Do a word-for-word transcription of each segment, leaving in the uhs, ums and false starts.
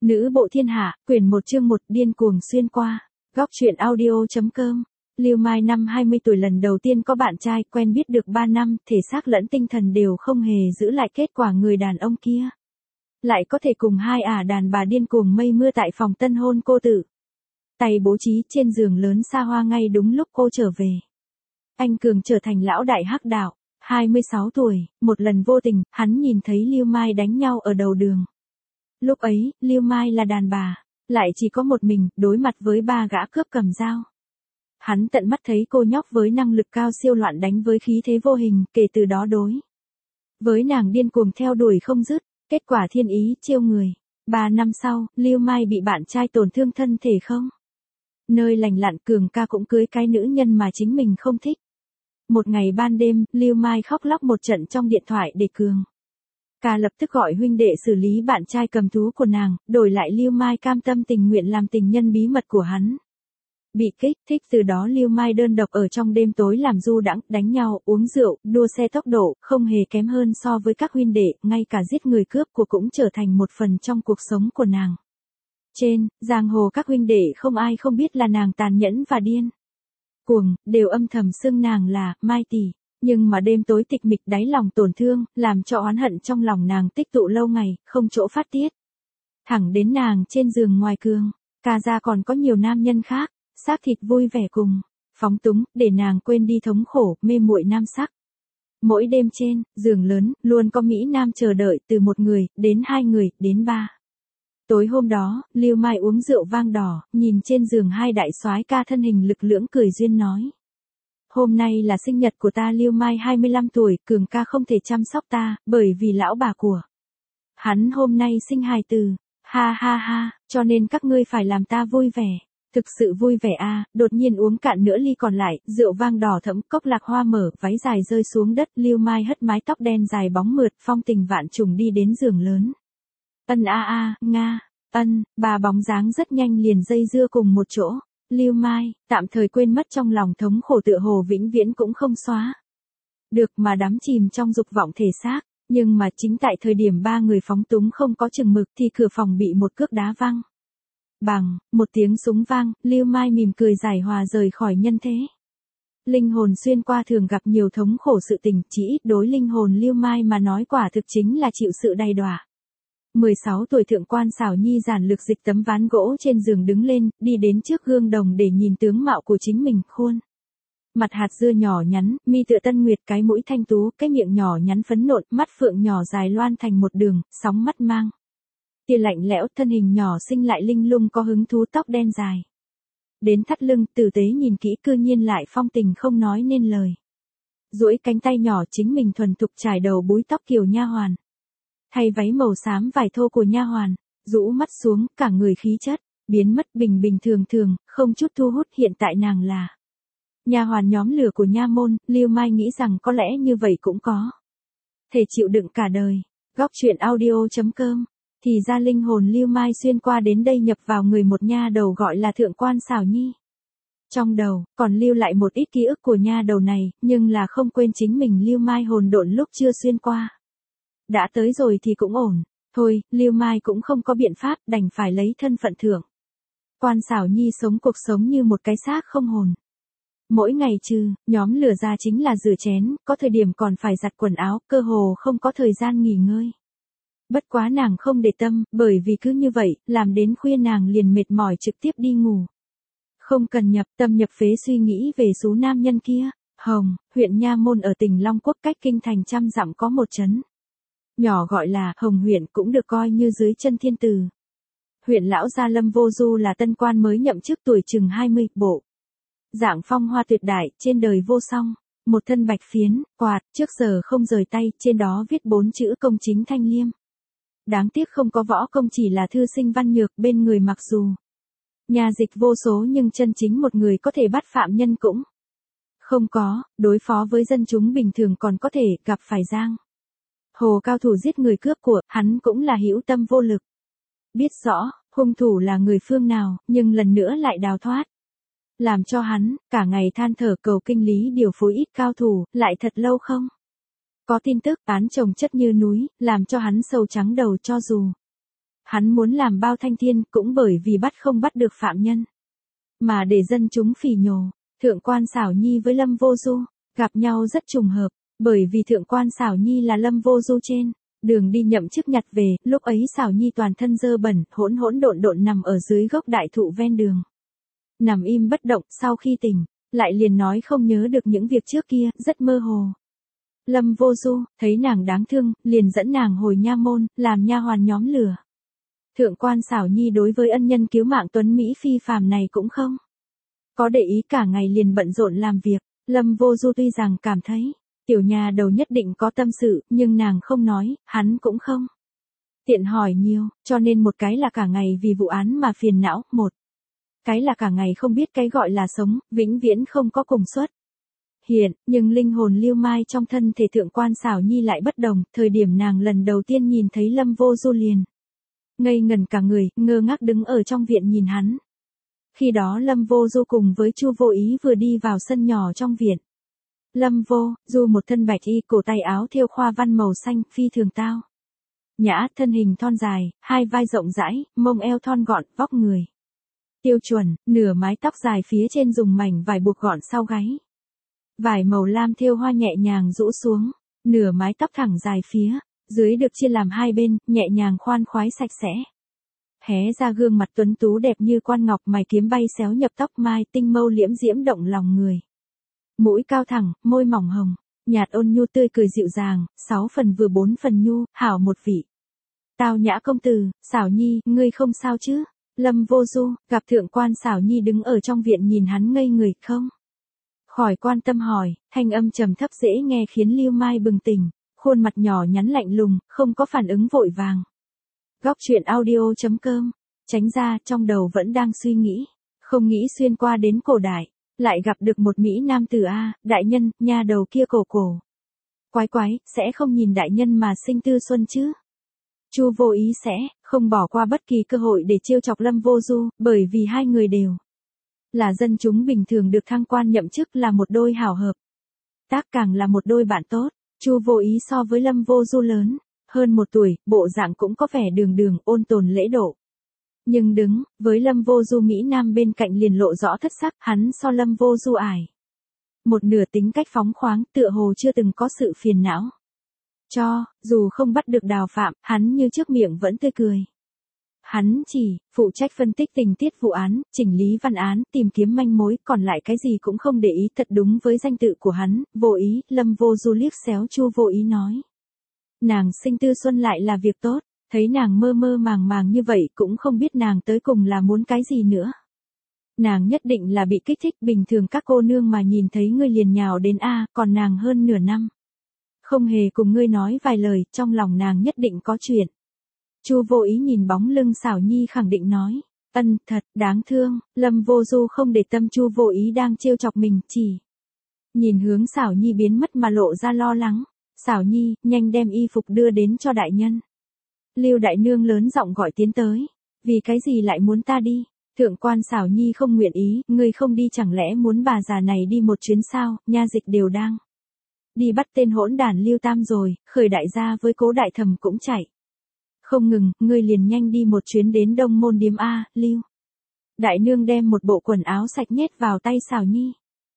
Nữ bộ thiên hạ, quyển một chương một, điên cuồng xuyên qua. Góc truyện audio chấm com. Lưu Mai năm hai mươi tuổi lần đầu tiên có bạn trai, quen biết được ba năm, thể xác lẫn tinh thần đều không hề giữ lại, kết quả người đàn ông kia lại có thể cùng hai ả đàn bà điên cuồng mây mưa tại phòng tân hôn cô tử. Tay bố trí trên giường lớn xa hoa ngay đúng lúc cô trở về. Anh Cường trở thành lão đại hắc đạo, hai mươi sáu tuổi, một lần vô tình, hắn nhìn thấy Lưu Mai đánh nhau ở đầu đường. Lúc ấy, Lưu Mai là đàn bà, lại chỉ có một mình, đối mặt với ba gã cướp cầm dao. Hắn tận mắt thấy cô nhóc với năng lực cao siêu loạn đánh với khí thế vô hình, kể từ đó đối với nàng điên cuồng theo đuổi không dứt, kết quả thiên ý chiêu người. Ba năm sau, Lưu Mai bị bạn trai tổn thương thân thể không nơi lành lặn, Cường ca cũng cưới cái nữ nhân mà chính mình không thích. Một ngày ban đêm, Lưu Mai khóc lóc một trận trong điện thoại để Cường ca lập tức gọi huynh đệ xử lý bạn trai cầm thú của nàng, đổi lại Lưu Mai cam tâm tình nguyện làm tình nhân bí mật của hắn. Bị kích thích từ đó Lưu Mai đơn độc ở trong đêm tối làm du đãng, đánh nhau, uống rượu, đua xe tốc độ, không hề kém hơn so với các huynh đệ, ngay cả giết người cướp của cũng trở thành một phần trong cuộc sống của nàng. Trên giang hồ các huynh đệ không ai không biết là nàng tàn nhẫn và điên cuồng, đều âm thầm xưng nàng là Mai tỷ. Nhưng mà đêm tối tịch mịch, đáy lòng tổn thương, làm cho oán hận trong lòng nàng tích tụ lâu ngày, không chỗ phát tiết. Thẳng đến nàng trên giường ngoài Cường ca ra còn có nhiều nam nhân khác, xác thịt vui vẻ cùng phóng túng, để nàng quên đi thống khổ, mê muội nam sắc. Mỗi đêm trên giường lớn, luôn có mỹ nam chờ đợi, từ một người, đến hai người, đến ba. Tối hôm đó, Lưu Mai uống rượu vang đỏ, nhìn trên giường hai đại soái ca thân hình lực lưỡng cười duyên nói. Hôm nay là sinh nhật của ta. Lưu Mai hai mươi lăm tuổi, Cường ca không thể chăm sóc ta, bởi vì lão bà của hắn hôm nay sinh hài tử. Ha ha ha, cho nên các ngươi phải làm ta vui vẻ. Thực sự vui vẻ à, đột nhiên uống cạn nửa ly còn lại, rượu vang đỏ thẫm, cốc lạc hoa mở, váy dài rơi xuống đất, Lưu Mai hất mái tóc đen dài bóng mượt, phong tình vạn trùng đi đến giường lớn. Ân a a, nga, ân, bà bóng dáng rất nhanh liền dây dưa cùng một chỗ. Lưu Mai, tạm thời quên mất trong lòng thống khổ tựa hồ vĩnh viễn cũng không xóa được mà đắm chìm trong dục vọng thể xác, nhưng mà chính tại thời điểm ba người phóng túng không có chừng mực thì cửa phòng bị một cước đá văng. Bằng, một tiếng súng vang, Lưu Mai mỉm cười giải hòa rời khỏi nhân thế. Linh hồn xuyên qua thường gặp nhiều thống khổ sự tình, chỉ ít đối linh hồn Lưu Mai mà nói quả thực chính là chịu sự đầy đọa. mười sáu tuổi thượng quan Xảo Nhi giản lược dịch tấm ván gỗ trên giường đứng lên, đi đến trước gương đồng để nhìn tướng mạo của chính mình, khuôn mặt hạt dưa nhỏ nhắn, mi tựa tân nguyệt, cái mũi thanh tú, cái miệng nhỏ nhắn phấn nộn, mắt phượng nhỏ dài loan thành một đường, sóng mắt mang tia lạnh lẽo, thân hình nhỏ xinh lại linh lung, có hứng thú, tóc đen dài đến thắt lưng, tử tế nhìn kỹ cư nhiên lại phong tình không nói nên lời. Duỗi cánh tay nhỏ chính mình thuần thục trải đầu búi tóc kiều nha hoàn. Thay váy màu xám vải thô của nha hoàn, rũ mắt xuống, cả người khí chất biến mất, bình bình thường thường, không chút thu hút. Hiện tại nàng là nha hoàn nhóm lửa của nha môn. Lưu Mai nghĩ rằng có lẽ như vậy cũng có thể chịu đựng cả đời. Góc truyện audio chấm com. Thì ra linh hồn Lưu Mai xuyên qua đến đây nhập vào người một nha đầu gọi là thượng quan Xảo Nhi. Trong đầu còn lưu lại một ít ký ức của nha đầu này, nhưng là không quên chính mình. Lưu Mai hồn độn lúc chưa xuyên qua. Đã tới rồi thì cũng ổn. Thôi, Lưu Mai cũng không có biện pháp, đành phải lấy thân phận thượng quan Xảo Nhi sống cuộc sống như một cái xác không hồn. Mỗi ngày trừ nhóm lửa ra chính là rửa chén, có thời điểm còn phải giặt quần áo, cơ hồ không có thời gian nghỉ ngơi. Bất quá nàng không để tâm, bởi vì cứ như vậy, làm đến khuya nàng liền mệt mỏi trực tiếp đi ngủ. Không cần nhập tâm nhập phế suy nghĩ về số nam nhân kia. Hồng, huyện Nha Môn ở tỉnh Long Quốc, cách kinh thành trăm dặm có một trấn nhỏ gọi là Hồng huyện, cũng được coi như dưới chân thiên tử. Huyện lão gia Lâm Vô Du là tân quan mới nhậm chức, tuổi chừng hai mươi, bộ dạng phong hoa tuyệt đại, trên đời vô song, một thân bạch phiến, quạt, trước giờ không rời tay, trên đó viết bốn chữ công chính thanh liêm. Đáng tiếc không có võ công, chỉ là thư sinh văn nhược, bên người mặc dù nhà dịch vô số nhưng chân chính một người có thể bắt phạm nhân cũng không có, đối phó với dân chúng bình thường còn có thể gặp phải giang hồ cao thủ giết người cướp của, hắn cũng là hữu tâm vô lực. Biết rõ hung thủ là người phương nào, nhưng lần nữa lại đào thoát, làm cho hắn cả ngày than thở cầu kinh lý điều phối ít cao thủ, lại thật lâu không có tin tức. Án chồng chất như núi, làm cho hắn sầu trắng đầu. Cho dù Hắn muốn làm bao thanh thiên cũng bởi vì bắt không bắt được phạm nhân. Mà để dân chúng phỉ nhổ, thượng quan Xảo Nhi với Lâm Vô Du, gặp nhau rất trùng hợp, bởi vì thượng quan Xảo Nhi là Lâm Vô Du trên đường đi nhậm chức nhặt về, lúc ấy Xảo Nhi toàn thân dơ bẩn, hỗn hỗn độn độn nằm ở dưới gốc đại thụ ven đường. Nằm im bất động, sau khi tỉnh, lại liền nói không nhớ được những việc trước kia, rất mơ hồ. Lâm Vô Du, thấy nàng đáng thương, liền dẫn nàng hồi nha môn, làm nha hoàn nhóm lửa. Thượng quan Xảo Nhi đối với ân nhân cứu mạng tuấn Mỹ phi phàm này cũng không có để ý, cả ngày liền bận rộn làm việc. Lâm Vô Du tuy rằng cảm thấy, tiểu nhà đầu nhất định có tâm sự, nhưng nàng không nói, hắn cũng không tiện hỏi nhiều, cho nên một cái là cả ngày vì vụ án mà phiền não, một cái là cả ngày không biết cái gọi là sống, vĩnh viễn không có cùng suất. Hiện, nhưng linh hồn Lưu Mai trong thân thể thượng quan Xảo Nhi lại bất đồng, thời điểm nàng lần đầu tiên nhìn thấy Lâm Vô Du liền ngây ngẩn cả người, ngơ ngác đứng ở trong viện nhìn hắn. Khi đó Lâm Vô Du cùng với Chu Vô Ý vừa đi vào sân nhỏ trong viện. Lâm Vô Du một thân bạch y, cổ tay áo thêu khoa văn màu xanh, phi thường tao nhã, thân hình thon dài, hai vai rộng rãi, mông eo thon gọn, vóc người tiêu chuẩn, nửa mái tóc dài phía trên dùng mảnh vải buộc gọn sau gáy. Vải màu lam thêu hoa nhẹ nhàng rũ xuống, nửa mái tóc thẳng dài phía dưới được chia làm hai bên, nhẹ nhàng khoan khoái sạch sẽ. Hé ra gương mặt tuấn tú đẹp như quan ngọc, mày kiếm bay xéo nhập tóc mai, tinh mâu liễm diễm động lòng người. Mũi cao thẳng, môi mỏng hồng, nhạt ôn nhu tươi cười dịu dàng, sáu phần vừa bốn phần nhu, hảo một vị. Tao nhã công tử, Xảo Nhi, ngươi không sao chứ? Lâm Vô Du, gặp thượng quan Xảo Nhi đứng ở trong viện nhìn hắn ngây người, không khỏi quan tâm hỏi, thanh âm trầm thấp dễ nghe khiến Lưu Mai bừng tỉnh, khuôn mặt nhỏ nhắn lạnh lùng, không có phản ứng vội vàng. Góc truyện audio chấm com, tránh ra, trong đầu vẫn đang suy nghĩ, không nghĩ xuyên qua đến cổ đại, lại gặp được một Mỹ nam tử a, đại nhân, nha đầu kia cổ cổ. Quái quái, sẽ không nhìn đại nhân mà sinh tư xuân chứ? Chu Vô Ý sẽ không bỏ qua bất kỳ cơ hội để trêu chọc Lâm Vô Du, bởi vì hai người đều là dân chúng bình thường được thăng quan nhậm chức, là một đôi hảo hợp tác, càng là một đôi bạn tốt. Chu Vô Ý so với Lâm Vô Du lớn hơn một tuổi, bộ dạng cũng có vẻ đường đường, ôn tồn lễ độ. Nhưng đứng với Lâm Vô Du Mỹ Nam bên cạnh liền lộ rõ thất sắc, hắn so Lâm Vô Du ải một nửa, tính cách phóng khoáng, tựa hồ chưa từng có sự phiền não. Cho dù không bắt được đào phạm, hắn như trước miệng vẫn tươi cười. Hắn chỉ phụ trách phân tích tình tiết vụ án, chỉnh lý văn án, tìm kiếm manh mối, còn lại cái gì cũng không để ý. Thật đúng với danh tự của hắn, Vô Ý. Lâm Vô Du liếc xéo Chu Vô Ý nói, nàng sinh tư xuân lại là việc tốt, thấy nàng mơ mơ màng màng như vậy cũng không biết nàng tới cùng là muốn cái gì nữa. Nàng nhất định là bị kích thích, bình thường các cô nương mà nhìn thấy ngươi liền nhào đến a, còn nàng hơn nửa năm không hề cùng ngươi nói vài lời, trong lòng nàng nhất định có chuyện. Chu Vô Ý nhìn bóng lưng Xảo Nhi khẳng định nói, ân, thật đáng thương. Lâm Vô Du không để tâm Chu Vô Ý đang trêu chọc mình, chỉ nhìn hướng Xảo Nhi biến mất mà lộ ra lo lắng. Xảo Nhi, nhanh đem y phục đưa đến cho đại nhân. Lưu đại nương lớn giọng gọi tiến tới. Vì cái gì lại muốn ta đi? Thượng quan Xảo Nhi không nguyện ý, ngươi không đi chẳng lẽ muốn bà già này đi một chuyến sao? Nha dịch đều đang đi bắt tên hỗn đản Lưu Tam rồi, khởi đại gia với Cố đại thẩm cũng chạy không ngừng, ngươi liền nhanh đi một chuyến đến Đông Môn điếm a. Lưu đại nương đem một bộ quần áo sạch nhét vào tay Xảo Nhi.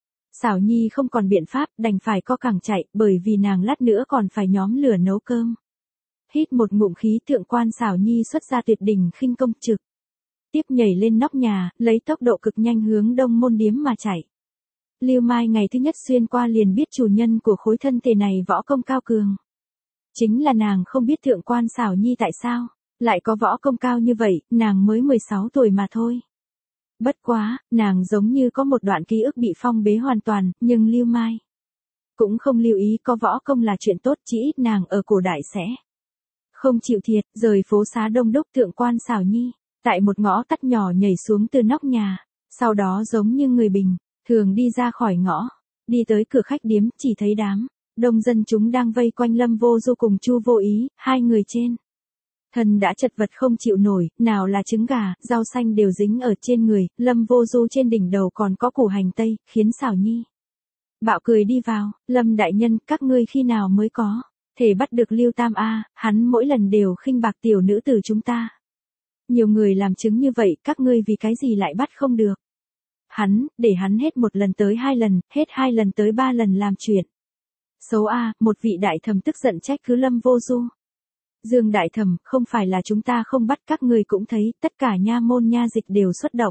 Xảo Nhi không còn biện pháp, đành phải co cẳng chạy, bởi vì nàng lát nữa còn phải nhóm lửa nấu cơm. Hít một ngụm khí, thượng quan Xảo Nhi xuất ra tuyệt đỉnh khinh công, trực tiếp nhảy lên nóc nhà, lấy tốc độ cực nhanh hướng Đông Môn điếm mà chạy. Lưu Mai ngày thứ nhất xuyên qua liền biết chủ nhân của khối thân thể này võ công cao cường. Chính là nàng không biết thượng quan Xảo Nhi tại sao lại có võ công cao như vậy, nàng mới mười sáu tuổi mà thôi. Bất quá, nàng giống như có một đoạn ký ức bị phong bế hoàn toàn, nhưng Lưu Mai cũng không lưu ý, có võ công là chuyện tốt, chỉ ít nàng ở cổ đại sẽ không chịu thiệt. Rời phố xá đông đúc, thượng quan Xảo Nhi tại một ngõ tắt nhỏ nhảy xuống từ nóc nhà, sau đó giống như người bình thường đi ra khỏi ngõ, đi tới cửa khách điếm, chỉ thấy đám đông dân chúng đang vây quanh Lâm Vô Du cùng Chu Vô Ý, hai người trên thân đã chật vật không chịu nổi, nào là trứng gà, rau xanh đều dính ở trên người. Lâm Vô Du trên đỉnh đầu còn có củ hành tây, khiến Xảo Nhi bạo cười đi vào. Lâm đại nhân, các ngươi khi nào mới có thể bắt được Lưu Tam a? Hắn mỗi lần đều khinh bạc tiểu nữ tử chúng ta. Nhiều người làm chứng như vậy, các ngươi vì cái gì lại bắt không được? Hắn, để hắn hết một lần tới hai lần, hết hai lần tới ba lần làm chuyện. Xấu a, một vị đại thẩm tức giận trách cứ Lâm Vô Du. Dương đại thẩm, không phải là chúng ta không bắt, các ngươi cũng thấy, tất cả nha môn nha dịch đều xuất động.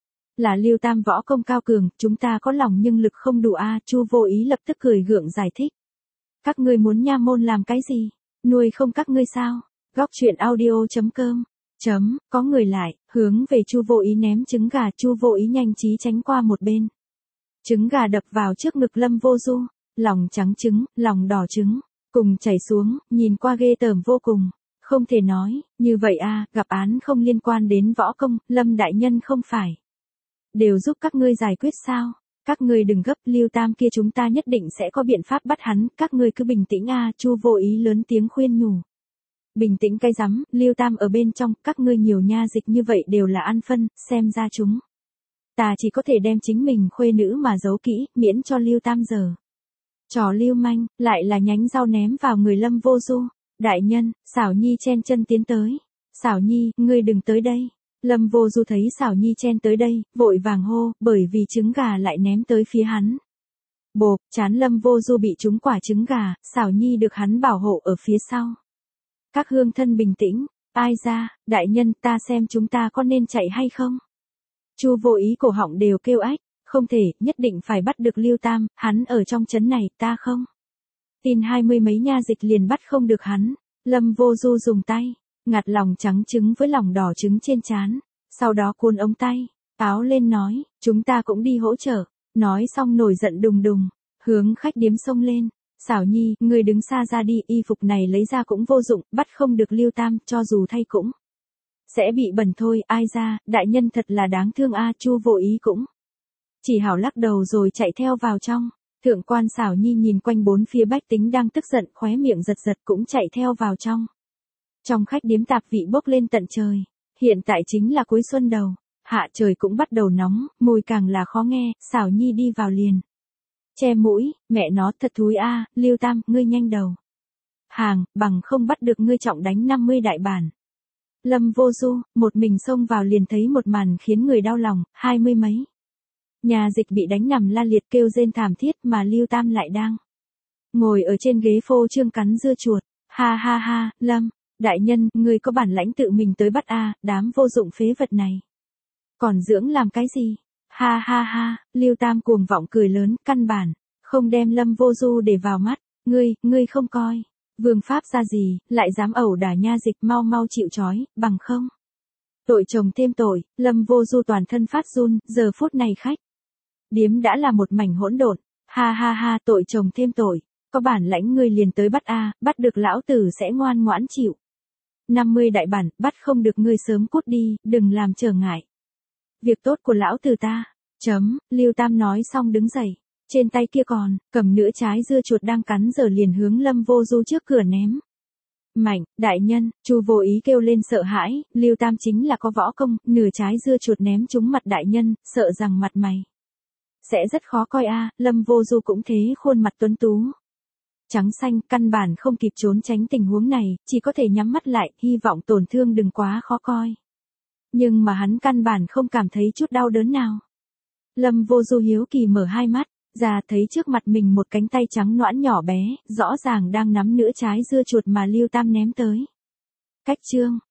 Là Lưu Tam võ công cao cường, chúng ta có lòng nhưng lực không đủ a, Chu Vô Ý lập tức cười gượng giải thích. Các ngươi muốn nha môn làm cái gì? Nuôi không các ngươi sao? Góc truyện audio chấm com. Chấm, có người lại, hướng về Chu Vô Ý ném trứng gà, Chu Vô Ý nhanh trí tránh qua một bên. Trứng gà đập vào trước ngực Lâm Vô Du, lòng trắng trứng, lòng đỏ trứng, cùng chảy xuống, nhìn qua ghê tởm vô cùng. Không thể nói, như vậy a, gặp án không liên quan đến võ công, Lâm đại nhân không phải đều giúp các ngươi giải quyết sao? Các ngươi đừng gấp, Lưu Tam kia chúng ta nhất định sẽ có biện pháp bắt hắn, các ngươi cứ bình tĩnh a, Chu Vô Ý lớn tiếng khuyên nhủ. Bình tĩnh cái rắm, Lưu Tam ở bên trong, các ngươi nhiều nha dịch như vậy đều là ăn phân, xem ra chúng. Ta chỉ có thể đem chính mình khuê nữ mà giấu kỹ, miễn cho Lưu Tam giờ. Trò lưu manh, lại là nhánh rau ném vào người Lâm Vô Du. Đại nhân, Xảo Nhi chen chân tiến tới. Xảo Nhi, ngươi đừng tới đây. Lâm Vô Du thấy Xảo Nhi chen tới đây, vội vàng hô, bởi vì trứng gà lại ném tới phía hắn. Bộp, chán Lâm Vô Du bị trúng quả trứng gà, Xảo Nhi được hắn bảo hộ ở phía sau. Các hương thân bình tĩnh, ai ra, đại nhân ta xem chúng ta có nên chạy hay không? Chu Vô Ý cổ họng đều kêu ách, không thể, nhất định phải bắt được Lưu Tam, hắn ở trong trấn này, ta không. Tin hai mươi mấy nha dịch liền bắt không được hắn, Lâm Vô Du dùng tay, ngạt lòng trắng trứng với lòng đỏ trứng trên trán, sau đó cuốn ống tay, áo lên nói, chúng ta cũng đi hỗ trợ, nói xong nổi giận đùng đùng, hướng khách điếm xông lên. Xảo Nhi, người đứng xa ra đi, y phục này lấy ra cũng vô dụng, bắt không được Lưu Tam, cho dù thay cũng sẽ bị bẩn thôi, ai ra, đại nhân thật là đáng thương a, Chu Vô Ý cũng chỉ hảo lắc đầu rồi chạy theo vào trong. Thượng quan Xảo Nhi nhìn quanh bốn phía bách tính đang tức giận, khóe miệng giật giật cũng chạy theo vào trong. Trong khách điếm tạp vị bốc lên tận trời, hiện tại chính là cuối xuân đầu, hạ trời cũng bắt đầu nóng, mùi càng là khó nghe, Xảo Nhi đi vào liền. Che mũi, mẹ nó thật thúi a, Lưu Tam, ngươi nhanh đầu. Hàng, bằng không bắt được ngươi trọng đánh năm mươi đại bản. Lâm Vô Du, một mình xông vào liền thấy một màn khiến người đau lòng, hai mươi mấy. Nhà dịch bị đánh nằm la liệt kêu rên thảm thiết mà Lưu Tam lại đang ngồi ở trên ghế phô trương cắn dưa chuột. Ha ha ha, Lâm, đại nhân, ngươi có bản lãnh tự mình tới bắt a, đám vô dụng phế vật này. Còn dưỡng làm cái gì? Ha ha ha, Lưu Tam cuồng vọng cười lớn, căn bản không đem Lâm Vô Du để vào mắt, ngươi, ngươi không coi vương pháp ra gì, lại dám ẩu đả nha dịch, mau mau chịu trói, bằng không tội chồng thêm tội. Lâm Vô Du toàn thân phát run, giờ phút này khách điếm đã là một mảnh hỗn độn. Ha ha ha, tội chồng thêm tội, có bản lãnh ngươi liền tới bắt a, bắt được lão tử sẽ ngoan ngoãn chịu. năm mươi đại bản, bắt không được ngươi sớm cút đi, đừng làm trở ngại việc tốt của lão tử ta. Chấm, Lưu Tam nói xong đứng dậy, trên tay kia còn cầm nửa trái dưa chuột đang cắn giờ liền hướng Lâm Vô Du trước cửa ném. Mạnh, đại nhân, Chu Vô Ý kêu lên sợ hãi, Lưu Tam chính là có võ công, nửa trái dưa chuột ném trúng mặt đại nhân, sợ rằng mặt mày sẽ rất khó coi a. Lâm Vô Du cũng thế, khuôn mặt tuấn tú trắng xanh, căn bản không kịp trốn tránh tình huống này, chỉ có thể nhắm mắt lại, hy vọng tổn thương đừng quá khó coi. Nhưng mà hắn căn bản không cảm thấy chút đau đớn nào. Lâm Vô Du hiếu kỳ mở hai mắt ra, thấy trước mặt mình một cánh tay trắng nõn nhỏ bé, rõ ràng đang nắm nửa trái dưa chuột mà Lưu Tam ném tới. Cách chương